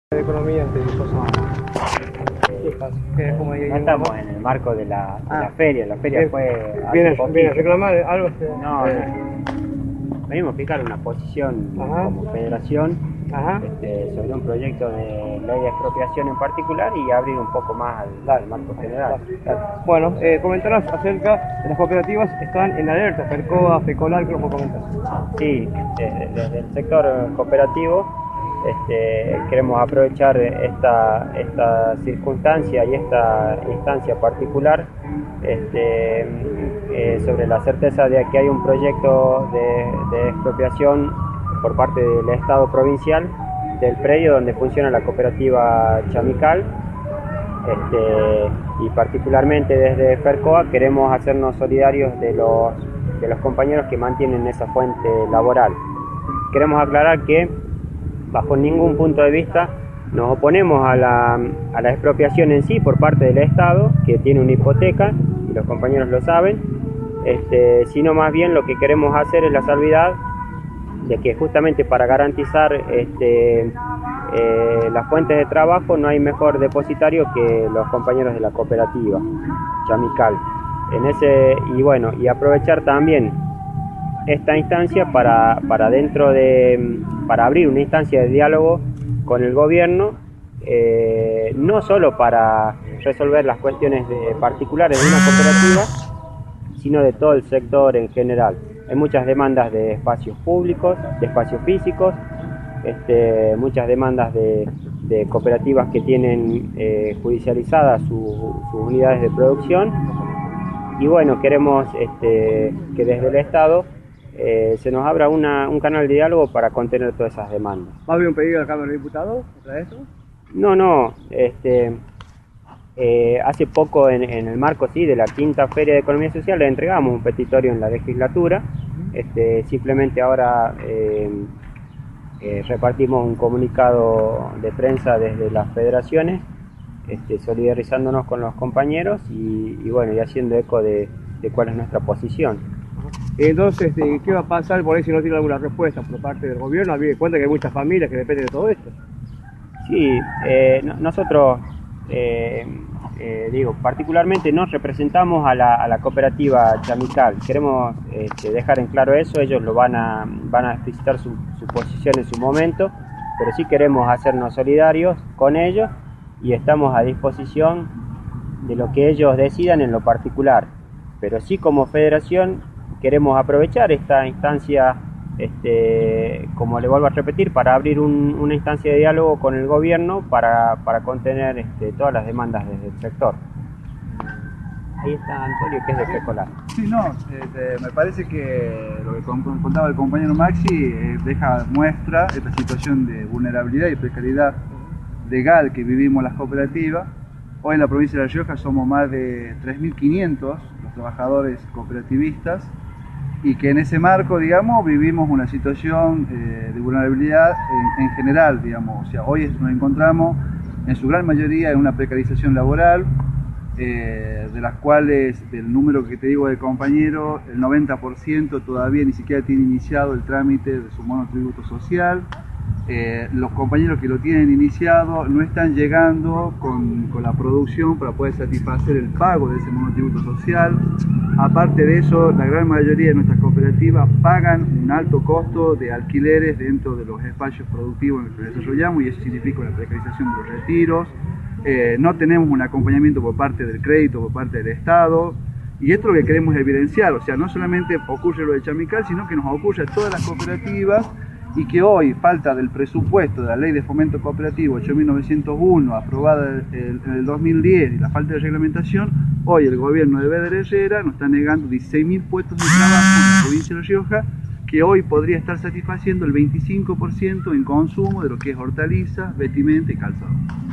de economía entre cosas. ¿Qué pasa? No estamos en el marco de la feria. La feria fue hace ¿Viene poquito. a reclamar algo? No, venimos a fijar una posición como federación sobre un proyecto de ley de expropiación en particular y abrir un poco más al marco general. Bueno, comentanos acerca de las cooperativas, están en alerta, FERCOA, FECOLAR, ¿qué nos puedo comentar? Sí, desde el sector cooperativo queremos aprovechar esta circunstancia y esta instancia particular sobre la certeza de que hay un proyecto de expropiación por parte del Estado provincial del predio donde funciona la cooperativa Chamical, y particularmente desde FERCOA queremos hacernos solidarios de los compañeros que mantienen esa fuente laboral. Queremos aclarar que bajo ningún punto de vista nos oponemos a la expropiación en sí por parte del Estado, que tiene una hipoteca, y los compañeros lo saben, sino más bien lo que queremos hacer es la salvedad de que justamente para garantizar las fuentes de trabajo no hay mejor depositario que los compañeros de la cooperativa Chamical. Y aprovechar también esta instancia para abrir una instancia de diálogo con el gobierno, no solo para resolver las cuestiones particulares de una cooperativa, sino de todo el sector en general. Hay muchas demandas de espacios públicos, de espacios físicos, muchas demandas de cooperativas que tienen judicializadas sus unidades de producción, y bueno, queremos que desde el Estado se nos abra un canal de diálogo para contener todas esas demandas. ¿Va a haber un pedido a la Cámara de Diputados contra esto? No. Hace poco en el marco de la quinta Feria de Economía Social le entregamos un petitorio en la legislatura. Simplemente ahora repartimos un comunicado de prensa desde las federaciones, solidarizándonos con los compañeros y haciendo eco de cuál es nuestra posición. Entonces, ¿qué va a pasar por ahí si no tiene alguna respuesta por parte del gobierno? Habida cuenta que hay muchas familias que dependen de todo esto. Sí, nosotros, particularmente nos representamos a la cooperativa Chamical. Queremos dejar en claro eso. Ellos lo van a explicitar su posición en su momento, pero sí queremos hacernos solidarios con ellos y estamos a disposición de lo que ellos decidan en lo particular. Pero sí, como federación queremos aprovechar esta instancia, como le vuelvo a repetir, para abrir una instancia de diálogo con el gobierno para contener todas las demandas desde el sector. Ahí está Antonio, que es de FECOLAR. Sí, me parece que lo que contaba el compañero Maxi muestra esta situación de vulnerabilidad y precariedad legal que vivimos las cooperativas. Hoy en la provincia de La Rioja somos más de 3.500 los trabajadores cooperativistas, y que en ese marco, vivimos una situación de vulnerabilidad en general, O sea, hoy nos encontramos en su gran mayoría en una precarización laboral, de las cuales, del número que te digo de compañeros, el 90% todavía ni siquiera tiene iniciado el trámite de su monotributo social. Los compañeros que lo tienen iniciado no están llegando con la producción para poder satisfacer el pago de ese monotributo social. Aparte de eso, la gran mayoría de nuestras cooperativas pagan un alto costo de alquileres dentro de los espacios productivos en los que desarrollamos, y eso significa una precarización de los retiros. No tenemos un acompañamiento por parte del crédito, por parte del Estado, y esto es lo que queremos evidenciar. O sea, no solamente ocurre lo de Chamical, sino que nos ocurre a todas las cooperativas, y que hoy, falta del presupuesto de la Ley de Fomento Cooperativo 8.901, aprobada en el 2010, y la falta de reglamentación, hoy el gobierno de Beder Herrera nos está negando 16.000 puestos de trabajo en la provincia de La Rioja, que hoy podría estar satisfaciendo el 25% en consumo de lo que es hortalizas, vestimenta y calzado.